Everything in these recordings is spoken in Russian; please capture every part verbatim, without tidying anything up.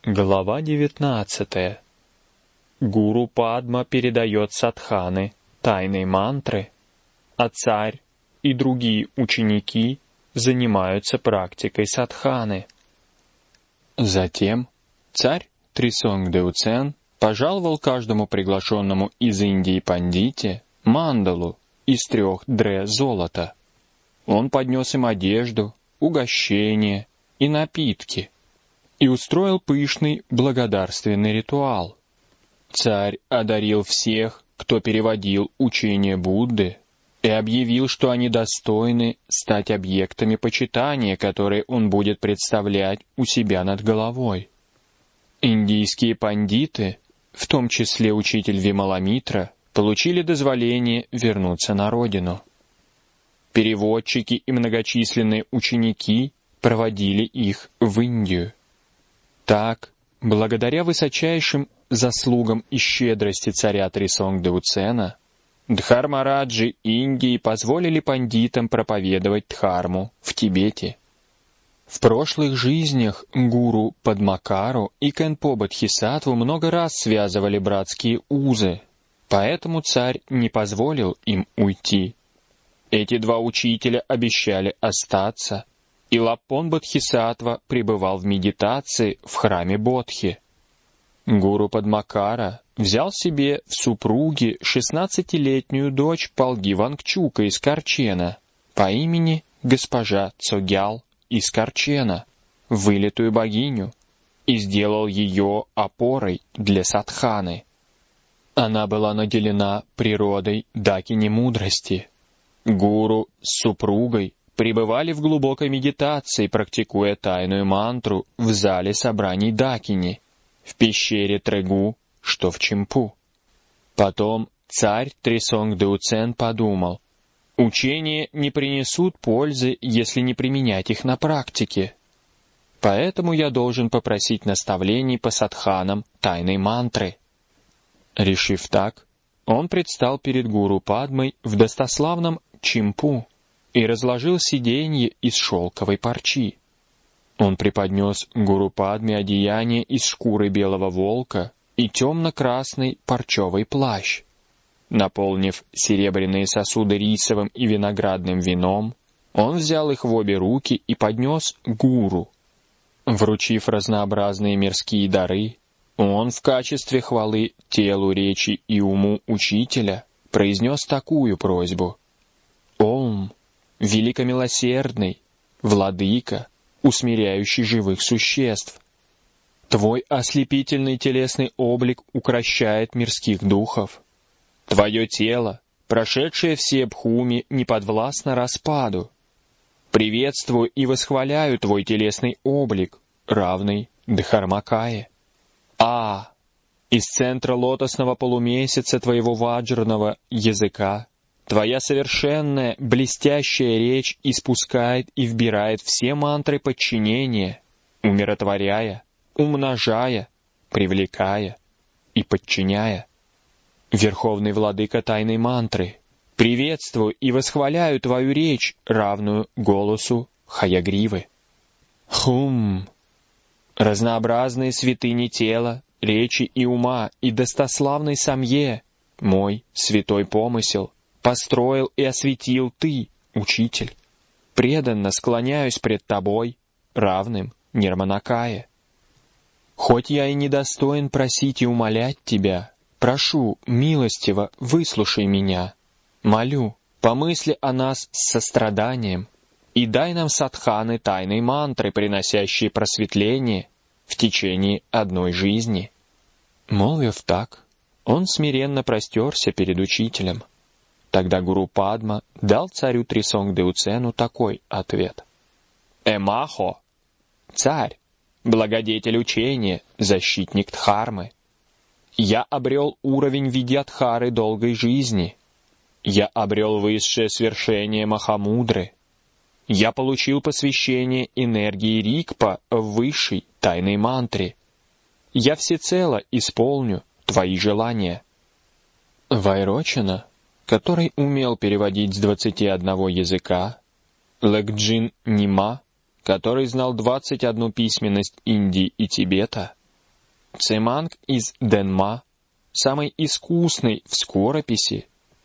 Глава девятнадцатая. Гуру Падма передает садханы тайной мантры, а царь и другие ученики занимаются практикой садханы. Затем царь Трисонгдеуцен пожаловал каждому приглашенному из Индии пандите мандалу из трех дре золота. Он поднес им одежду, угощение и напитки и устроил пышный благодарственный ритуал. Царь одарил всех, кто переводил учение Будды, и объявил, что они достойны стать объектами почитания, которые он будет представлять у себя над головой. Индийские пандиты, в том числе учитель Вималамитра, получили дозволение вернуться на родину. Переводчики и многочисленные ученики проводили их в Индию. Так, благодаря высочайшим заслугам и щедрости царя Трисонгдеуцена, Дхармараджи Индии позволили пандитам проповедовать дхарму в Тибете. В прошлых жизнях гуру Падмакару и Кhenpo Бодхисаттву много раз связывали братские узы, поэтому царь не позволил им уйти. Эти два учителя обещали остаться, и Лаппон Бодхисаттва пребывал в медитации в храме Бодхи. Гуру Падмакара взял себе в супруги шестнадцатилетнюю дочь Палги Вангчука из Карчена по имени госпожа Цогял из Карчена, вылитую богиню, и сделал ее опорой для садханы. Она была наделена природой дакини мудрости. Гуру с супругой пребывали в глубокой медитации, практикуя тайную мантру в зале собраний Дакини, в пещере Трегу, что в Чимпу. Потом царь Трисонгдеуцен подумал: учения не принесут пользы, если не применять их на практике. Поэтому я должен попросить наставлений по садханам тайной мантры. Решив так, он предстал перед гуру Падмой в достославном Чимпу и разложил сиденье из шелковой парчи. Он преподнес гуру Падме одеяние из шкуры белого волка и темно-красный парчевый плащ. Наполнив серебряные сосуды рисовым и виноградным вином, он взял их в обе руки и поднес гуру. Вручив разнообразные мирские дары, он в качестве хвалы телу, речи и уму учителя произнес такую просьбу: «Ом, великомилосердный, владыка, усмиряющий живых существ, Твой ослепительный телесный облик укрощает мирских духов. Твое тело, прошедшее все бхуми, не подвластно распаду. Приветствую и восхваляю Твой телесный облик, равный Дхармакае. А, из центра лотосного полумесяца Твоего ваджрного языка Твоя совершенная, блестящая речь испускает и вбирает все мантры подчинения, умиротворяя, умножая, привлекая и подчиняя. Верховный владыка тайной мантры, приветствую и восхваляю Твою речь, равную голосу Хаягривы. Хум! Разнообразные святыни тела, речи и ума и достославный самье, мой святой помысел, построил и осветил Ты, Учитель. Преданно склоняюсь пред Тобой, равным Нирманакае. Хоть я и недостоин просить и умолять Тебя, прошу, милостиво, выслушай меня. Молю, помысли о нас с состраданием и дай нам садханы тайной мантры, приносящие просветление в течение одной жизни». Молвив так, он смиренно простерся перед учителем. Тогда гуру Падма дал царю Трисонгдеуцену такой ответ: «Эмахо, царь, благодетель учения, защитник Дхармы, я обрел уровень Видьядхары долгой жизни, я обрел высшее свершение Махамудры, я получил посвящение энергии Ригпа в высшей тайной мантре, я всецело исполню Твои желания». Вайрочана, который умел переводить с двадцати одного языка, Лэгджин Нима, который знал двадцать одну письменность Индии и Тибета, Цеманг из Денма, самый искусный в скорописи,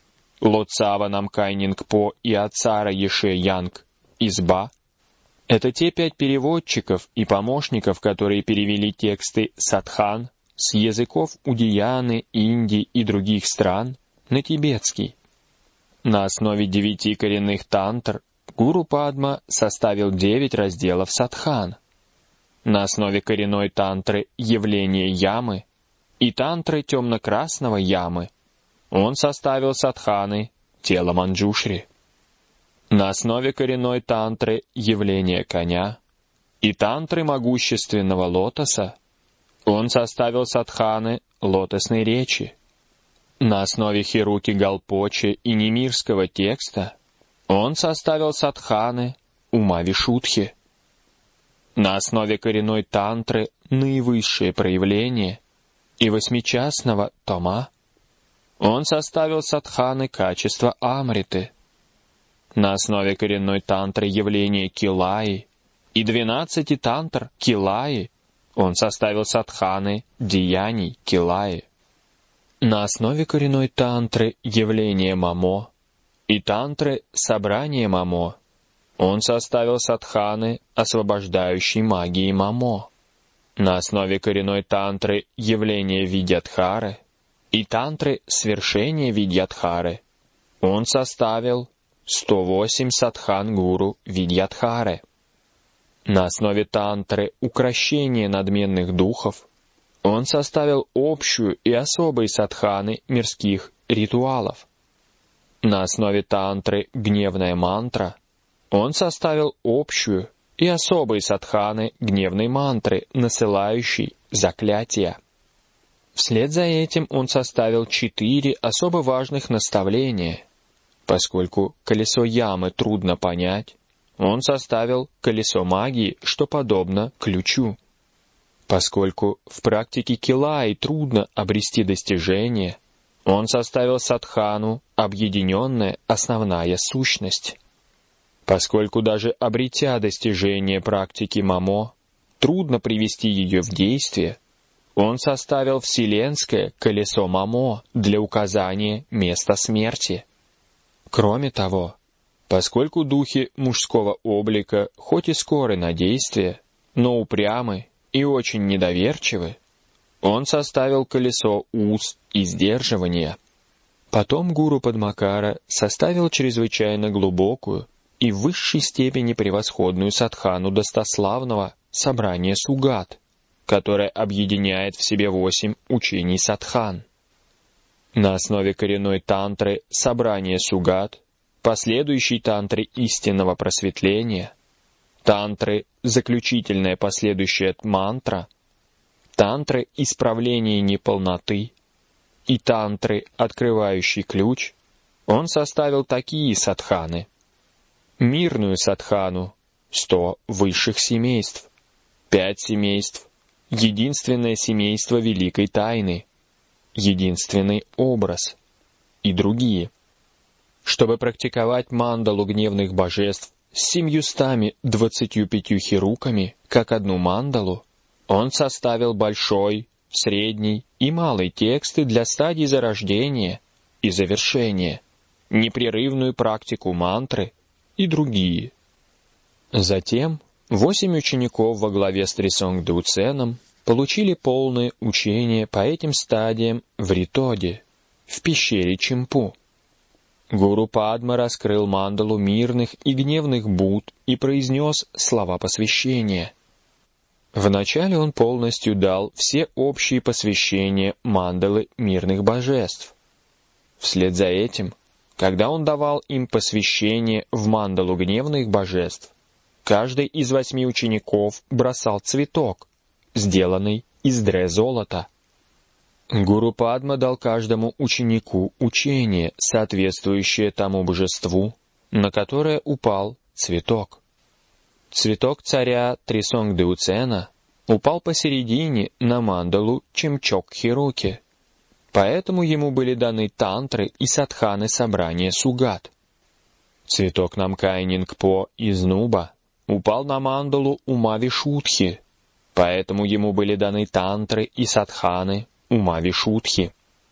Лоцава Намкайнингпо и Ацара Еше Янг из Ба — это те пять переводчиков и помощников, которые перевели тексты садхан с языков Удияны, Индии и других стран на тибетский. На основе девяти коренных тантр Гуру Падма составил девять разделов садхан. На основе коренной тантры «Явление ямы» и тантры темно-красного ямы он составил садханы «Тело Манджушри». На основе коренной тантры «Явление коня» и тантры могущественного лотоса он составил садханы лотосной речи. На основе Хируки Галпочи и немирского текста он составил садханы ума Вишудхи. На основе коренной тантры наивысшее проявление и восьмичастного тома он составил садханы качества Амриты. На основе коренной тантры явления Килаи и двенадцати тантр Килаи он составил садханы деяний Килаи. На основе коренной тантры явления Мамо и тантры собрания Мамо он составил садханы освобождающей магии Мамо. На основе коренной тантры явления Видьядхары и тантры свершения Видьядхары он составил сто восемь садхан гуру Видьядхары. На основе тантры укрощения надменных духов он составил общую и особые садханы мирских ритуалов. На основе тантры гневная мантра он составил общую и особые садханы гневной мантры, насылающей заклятия. Вслед за этим он составил четыре особо важных наставления. Поскольку колесо ямы трудно понять, он составил колесо магии, что подобно ключу. Поскольку в практике Килаи трудно обрести достижение, он составил садхану объединенная основная сущность. Поскольку даже обретя достижение практики Мамо, трудно привести ее в действие, он составил вселенское колесо Мамо для указания места смерти. Кроме того, поскольку духи мужского облика хоть и скоры на действие, но упрямы и очень недоверчивы, он составил колесо уз и сдерживания. Потом гуру Падмакара составил чрезвычайно глубокую и в высшей степени превосходную садхану достославного собрания сугат, которое объединяет в себе восемь учений садхан. На основе коренной тантры собрания сугат, последующей тантры истинного просветления, тантры заключительная последующая мантра, тантры исправления неполноты и тантры открывающий ключ, он составил такие садханы. Мирную садхану, сто высших семейств, пять семейств, единственное семейство великой тайны, единственный образ и другие. Чтобы практиковать мандалу гневных божеств с семьюстами двадцатью пятью хируками, как одну мандалу, он составил большой, средний и малый тексты для стадий зарождения и завершения, непрерывную практику мантры и другие. Затем восемь учеников во главе с Трисонг Дуценом получили полное учение по этим стадиям в Ритоде, в пещере Чимпу. Гуру Падма раскрыл мандалу мирных и гневных Будд и произнес слова посвящения. Вначале он полностью дал все общие посвящения мандалы мирных божеств. Вслед за этим, когда он давал им посвящение в мандалу гневных божеств, каждый из восьми учеников бросал цветок, сделанный из дре-золота. Гуру Падма дал каждому ученику учение, соответствующее тому божеству, на которое упал цветок. Цветок царя Трисонг Дуцена упал посередине на мандалу Чимчок Хируки, поэтому ему были даны тантры и садханы собрания сугат. Цветок Намкайнингпо из Нуба упал на мандалу ума Вишудхи, Поэтому ему были даны тантры и садханы ума Вишудхи.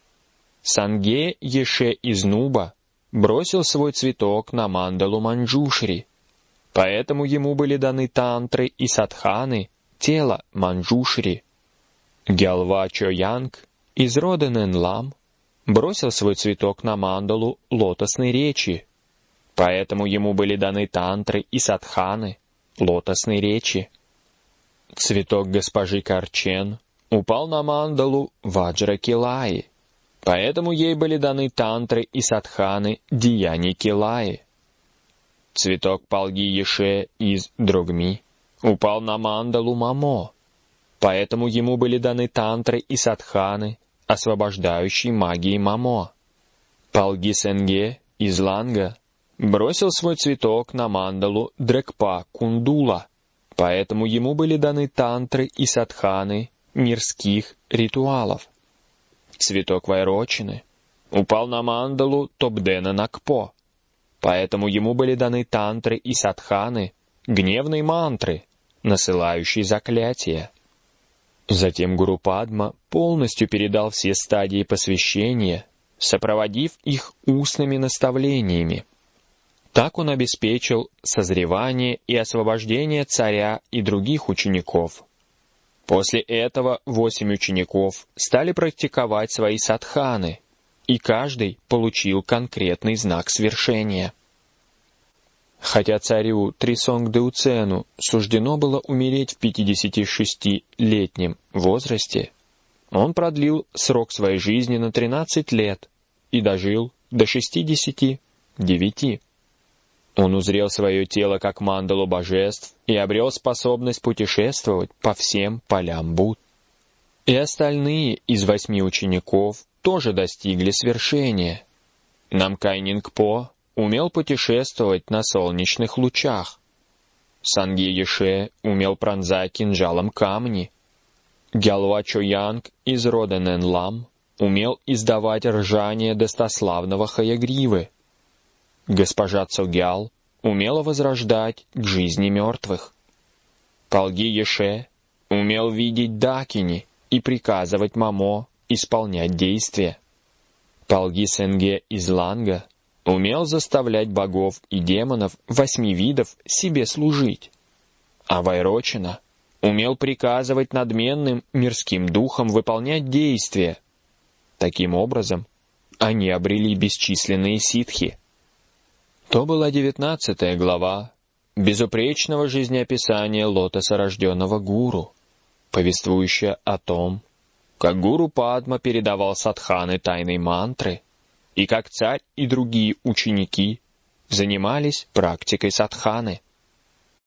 Санге Еше из Нуба бросил свой цветок на мандалу Манджушри. Поэтому ему были даны тантры и садханы тела Манджушри. Гялва Чоянг из рода Ненлам бросил свой цветок на мандалу лотосной речи. Поэтому ему были даны тантры и садханы лотосной речи. Цветок госпожи Карчен упал на мандалу Ваджра Килаи. Поэтому ей были даны тантры и садханы деяний Килаи. Цветок Палги Еше из Дрогми упал на мандалу Мамо. Поэтому ему были даны тантры и садханы, освобождающие магии Мамо. Палги Сенге из Ланга бросил свой цветок на мандалу Дрекпа Кундула. Поэтому ему были даны тантры и садханы мирских ритуалов. Цветок Вайрочины упал на мандалу Тобдена Накпо. Поэтому ему были даны тантры и садханы гневной мантры, насылающей заклятия. Затем Гуру Падма полностью передал все стадии посвящения, сопроводив их устными наставлениями. Так он обеспечил созревание и освобождение царя и других учеников. После этого восемь учеников стали практиковать свои садханы, и каждый получил конкретный знак свершения. Хотя царю Трисонгдеуцену суждено было умереть в пятидесятишестилетнем возрасте, он продлил срок своей жизни на тринадцать лет и дожил до шестидесяти девяти. Он узрел свое тело как мандалу божеств и обрел способность путешествовать по всем полям Будд. И остальные из восьми учеников тоже достигли свершения. Намкай Нингпо умел путешествовать на солнечных лучах. Санге Еше умел пронзать кинжалом камни. Гялва Чоянг из рода Ненлам умел издавать ржание достославного Хаягривы. Госпожа Цогял умела возрождать к жизни мертвых. Палги Еше умел видеть Дакини и приказывать Мамо исполнять действия. Палги Сенге из Ланга умел заставлять богов и демонов восьми видов себе служить. А Вайрочина умел приказывать надменным мирским духам выполнять действия. Таким образом, они обрели бесчисленные ситхи. То была девятнадцатая глава безупречного жизнеописания лотоса рожденного гуру, повествующая о том, как Гуру Падма передавал садханы тайной мантры, и как царь и другие ученики занимались практикой садханы.